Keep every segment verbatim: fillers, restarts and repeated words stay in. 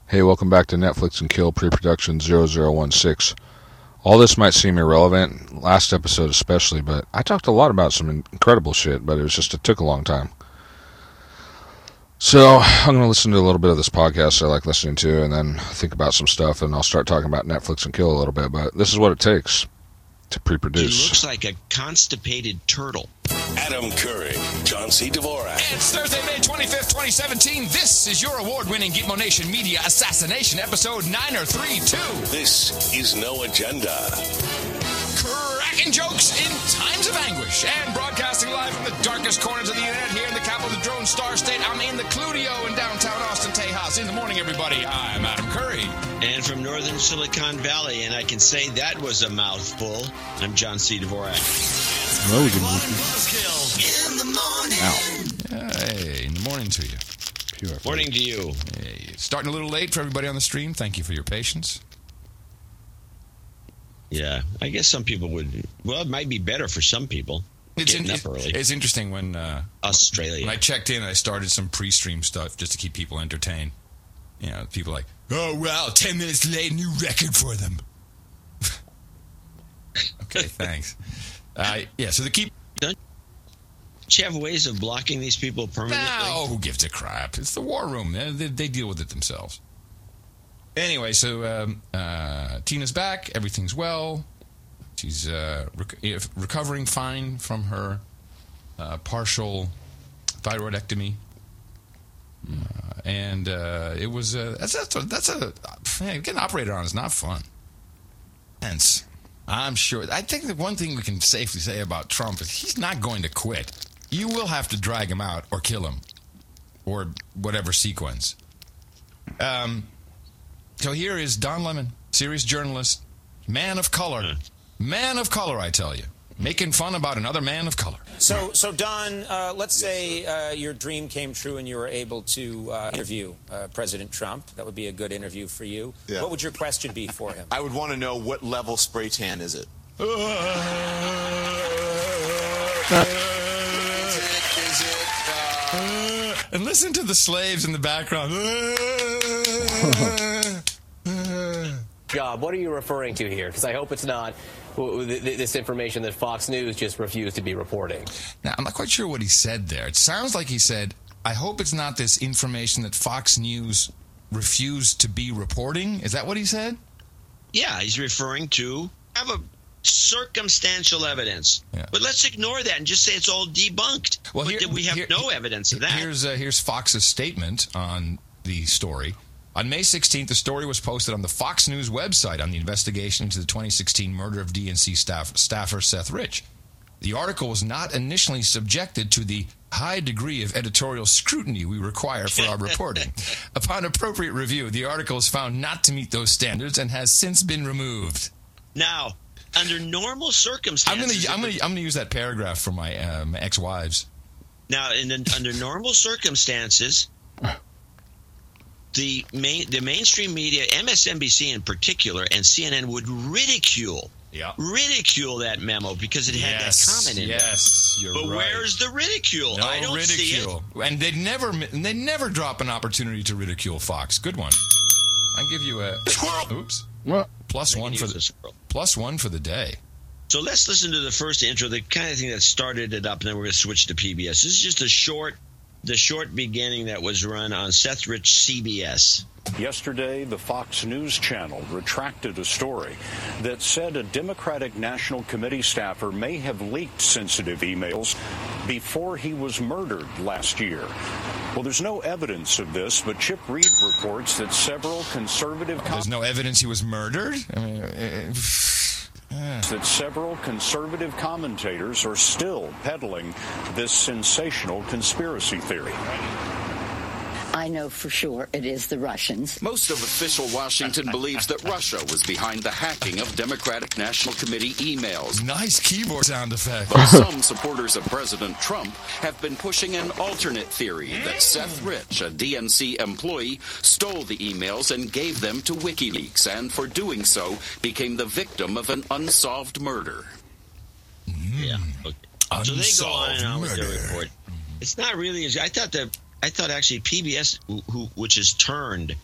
Hey, welcome back to Netflix and Kill Pre-Production zero zero one six. All this might seem irrelevant, last episode especially, but I talked a lot about some incredible shit, but it was just, it took a long time. So, I'm going to listen to a little bit of this podcast I like listening to, and then think about some stuff, and I'll start talking about Netflix and Kill a little bit, but this is what it takes to pre-produce. He looks like a constipated turtle. Adam Curry, John C. Dvorak. It's Thursday, May twenty-fifth, twenty seventeen. This is your award-winning Gitmo Nation Media Assassination, episode nine oh three two. This is No Agenda. Cracking jokes in times of anguish and broadcasting live from the darkest corners of the internet here in the capital of the Drone Star State. I'm in the Cludio in downtown Austin, Tejas. In the morning, everybody. I'm Adam Curry. And from northern Silicon Valley, and I can say that was a mouthful, I'm John C. Dvorak. Well, we can In the morning. Ow. Hey, in the morning to you. Pure Morning to you. Hey, starting a little late for everybody on the stream. Thank you for your patience. Yeah, I guess some people would. Well, it might be better for some people. It's, Getting in, up early. It's interesting when uh, Australia. when I checked in, I started some pre-stream stuff just to keep people entertained. You know, people like, oh, wow, ten minutes late, new record for them. Okay, thanks. Uh, yeah, so the keep... Don't you have ways of blocking these people permanently? No, who gives a crap? It's the war room. They, they, they deal with it themselves. Anyway, so um, uh, Tina's back. Everything's well. She's uh, rec- recovering fine from her uh, partial thyroidectomy. Uh, and uh, it was... Uh, that's, that's a... That's a man, getting operated on is not fun. Hence... I'm sure. I think the one thing we can safely say about Trump is he's not going to quit. You will have to drag him out or kill him or whatever sequence. Um, so here is Don Lemon, serious journalist, man of color. Man of color, I tell you. Making fun about another man of color. So, so Don, uh, let's say uh, your dream came true and you were able to uh, interview uh, President Trump. That would be a good interview for you. Yeah. What would your question be for him? I would want to know what level spray tan is it? Uh, Is it, is it uh... and listen to the slaves in the background. Job, what are you referring to here? Because I hope it's not this information that Fox News just refused to be reporting. Now, I'm not quite sure what he said there. It sounds like he said, I hope it's not this information that Fox News refused to be reporting. Is that what he said? Yeah, he's referring to have a circumstantial evidence. Yeah. But let's ignore that and just say it's all debunked. Well, but here, then we have here, no evidence of that. Here's, uh, here's Fox's statement on the story. On May sixteenth, the story was posted on the Fox News website on the investigation into the twenty sixteen murder of D N C staff, staffer Seth Rich. The article was not initially subjected to the high degree of editorial scrutiny we require for our reporting. Upon appropriate review, the article is found not to meet those standards and has since been removed. Now, under normal circumstances... I'm going to I'm going to I'm going to use that paragraph for my um, ex-wives. Now, in the, under normal circumstances... The main, the mainstream media, M S N B C in particular, and C N N would ridicule, yeah. ridicule that memo because it had yes, that comment in yes, it. Yes, you're but right. But where's the ridicule? No I don't ridicule. see it. And they never, they never drop an opportunity to ridicule Fox. Good one. I give you a oops. What? Plus one for the plus one for the day. So let's listen to the first intro, the kind of thing that started it up, and then we're going to switch to P B S. This is just a short. The short beginning that was run on Seth Rich C B S. Yesterday, the Fox News Channel retracted a story that said a Democratic National Committee staffer may have leaked sensitive emails before he was murdered last year. Well, there's no evidence of this, but Chip Reed reports that several conservative... There's no evidence he was murdered? I mean... Uh, uh, that several conservative commentators are still peddling this sensational conspiracy theory. I know for sure it is the Russians. Most of official Washington believes that Russia was behind the hacking of Democratic National Committee emails. Nice keyboard sound effect. But some supporters of President Trump have been pushing an alternate theory that Seth Rich, a D N C employee, stole the emails and gave them to WikiLeaks, and for doing so became the victim of an unsolved murder. Mm. Yeah. Okay. So they go on and on with their report. It's not really as I thought that I thought actually P B S, who, who which has turned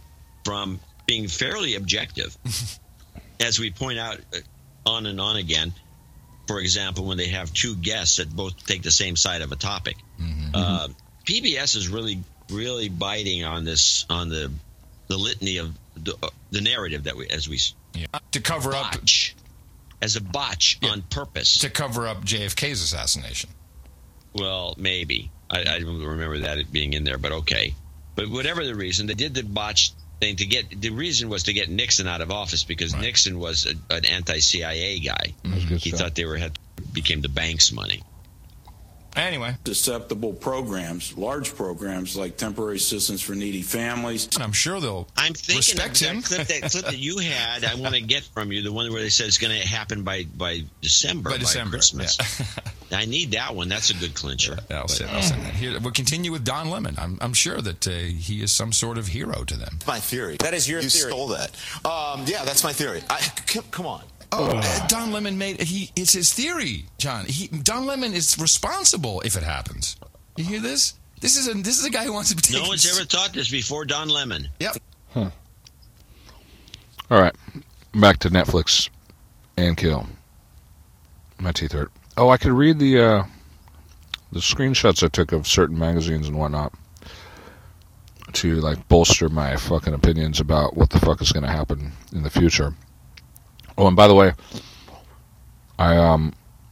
from being fairly objective, as we point out on and on again. For example, when they have two guests that both take the same side of a topic, mm-hmm. uh, P B S is really, really biting on this, on the the litany of the, uh, the narrative that we, as we yeah. to cover botch, up as a botch yeah. on purpose to cover up J F K's assassination. Well, maybe I, I don't remember that it being in there, but okay. But whatever the reason, they did the botch thing to get. The reason was to get Nixon out of office because right. Nixon was a, an anti-C I A guy. Mm-hmm. He stuff. thought they were had became the bank's money. Anyway, susceptible programs, large programs like temporary assistance for needy families. And I'm sure they'll I'm thinking respect of him. That clip, that clip that you had, I want to get from you, the one where they said it's going to happen by, by December, by, by December, Christmas. Yeah. I need that one. That's a good clincher. Yeah, I'll, send, I'll send that. Here, we'll continue with Don Lemon. I'm, I'm sure that uh, he is some sort of hero to them. My theory. That is your you theory. You stole that. Um, yeah, that's my theory. I, c- come on. Oh, uh, Don Lemon made he. It's his theory, John. He, Don Lemon is responsible if it happens. You hear this? This is a this is a guy who wants to be taken. No one's ever thought this before. Don Lemon. Yep. Huh. All right, back to Netflix and Kill. My teeth hurt. Oh, I could read the uh, the screenshots I took of certain magazines and whatnot to like bolster my fucking opinions about what the fuck is going to happen in the future. Oh, and by the way, I, um...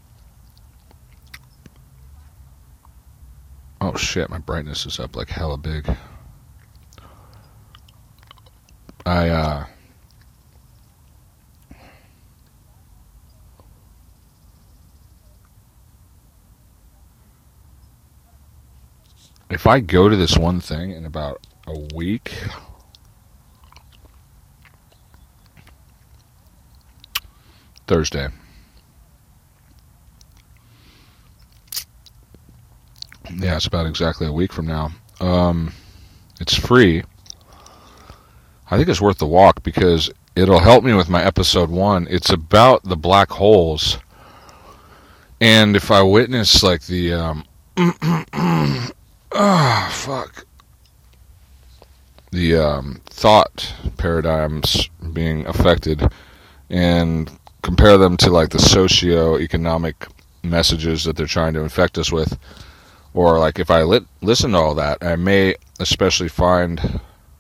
oh, shit, my brightness is up like hella big. I, uh... if I go to this one thing in about a week... Thursday. Yeah, it's about exactly a week from now. Um, it's free. I think it's worth the walk because it'll help me with my episode one. It's about the black holes. And if I witness, like, the... Um, oh, fuck. The um, thought paradigms being affected and... compare them to like the socio-economic messages that they're trying to infect us with, or like if I li- listen to all that, I may especially find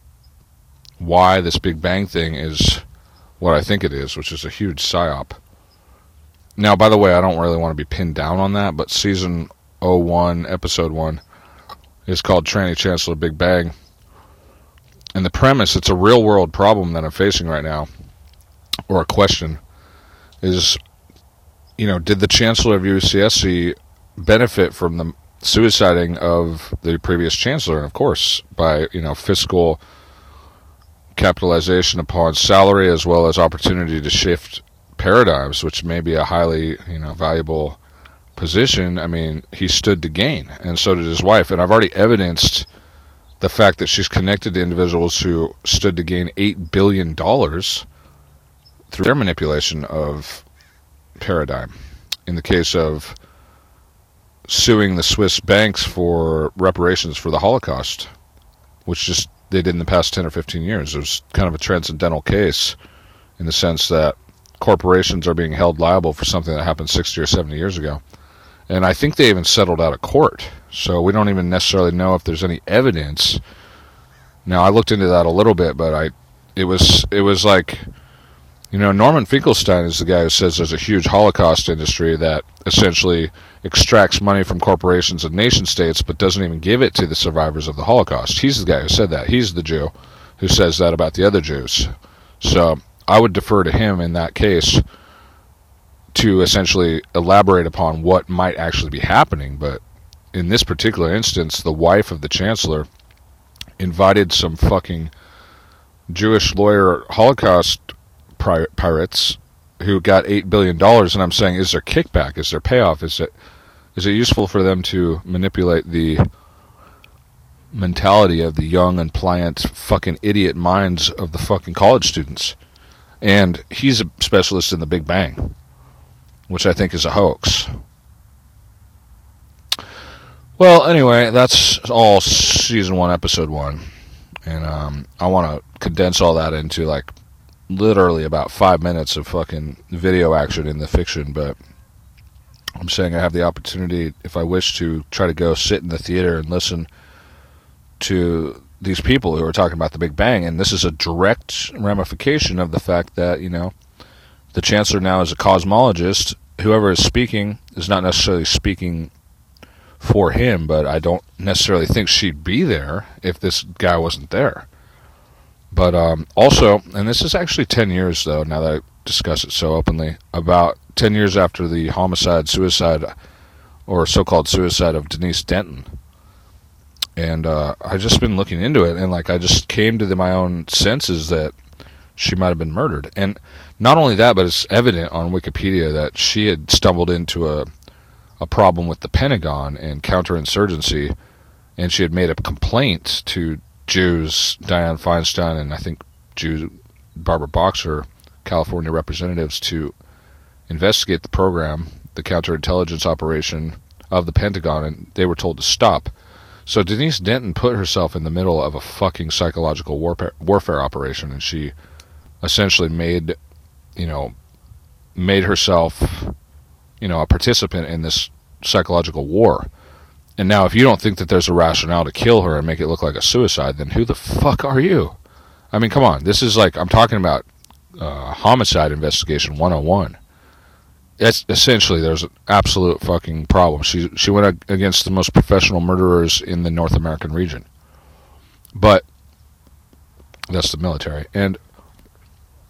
why this Big Bang thing is what I think it is, which is a huge psyop. Now, by the way, I don't really want to be pinned down on that, but season oh one, episode one, is called Tranny Chancellor Big Bang. And the premise, it's a real-world problem that I'm facing right now, or a question, is, you know, did the Chancellor of U C S C benefit from the suiciding of the previous Chancellor? And of course, by, you know, fiscal capitalization upon salary as well as opportunity to shift paradigms, which may be a highly, you know, valuable position. I mean, he stood to gain, and so did his wife. And I've already evidenced the fact that she's connected to individuals who stood to gain eight billion dollars through their manipulation of paradigm. In the case of suing the Swiss banks for reparations for the Holocaust, which just they did in the past ten or fifteen years. It was kind of a transcendental case in the sense that corporations are being held liable for something that happened sixty or seventy years ago. And I think they even settled out of court. So we don't even necessarily know if there's any evidence. Now, I looked into that a little bit, but I it was it was like... You know, Norman Finkelstein is the guy who says there's a huge Holocaust industry that essentially extracts money from corporations and nation states but doesn't even give it to the survivors of the Holocaust. He's the guy who said that. He's the Jew who says that about the other Jews. So I would defer to him in that case to essentially elaborate upon what might actually be happening. But in this particular instance, the wife of the Chancellor invited some fucking Jewish lawyer Holocaust pirates who got eight billion dollars, and I'm saying, is there kickback? Is there payoff? Is it is it useful for them to manipulate the mentality of the young and pliant fucking idiot minds of the fucking college students? And he's a specialist in the Big Bang, which I think is a hoax. Well, anyway, that's all season one, episode one. And um, I want to condense all that into like literally about five minutes of fucking video action in the fiction, but I'm saying I have the opportunity, if I wish to, try to go sit in the theater and listen to these people who are talking about the Big Bang, and this is a direct ramification of the fact that, you know, the chancellor now is a cosmologist. Whoever is speaking is not necessarily speaking for him, but I don't necessarily think she'd be there if this guy wasn't there. But um, also, and this is actually ten years, though, now that I discuss it so openly, about ten years after the homicide, suicide, or so-called suicide of Denise Denton. And uh, I've just been looking into it, and like I just came to the, my own senses that she might have been murdered. And not only that, but it's evident on Wikipedia that she had stumbled into a a problem with the Pentagon and counterinsurgency, and she had made a complaint to Jews, Dianne Feinstein, and I think Jew Barbara Boxer, California representatives, to investigate the program, the counterintelligence operation of the Pentagon, and they were told to stop. So Denise Denton put herself in the middle of a fucking psychological warfare, warfare operation, and she essentially made, you know, made herself, you know, a participant in this psychological war. And now if you don't think that there's a rationale to kill her and make it look like a suicide, then who the fuck are you? I mean, come on. This is like, I'm talking about uh, homicide investigation one oh one. It's essentially, there's an absolute fucking problem. She she went against the most professional murderers in the North American region. But that's the military. And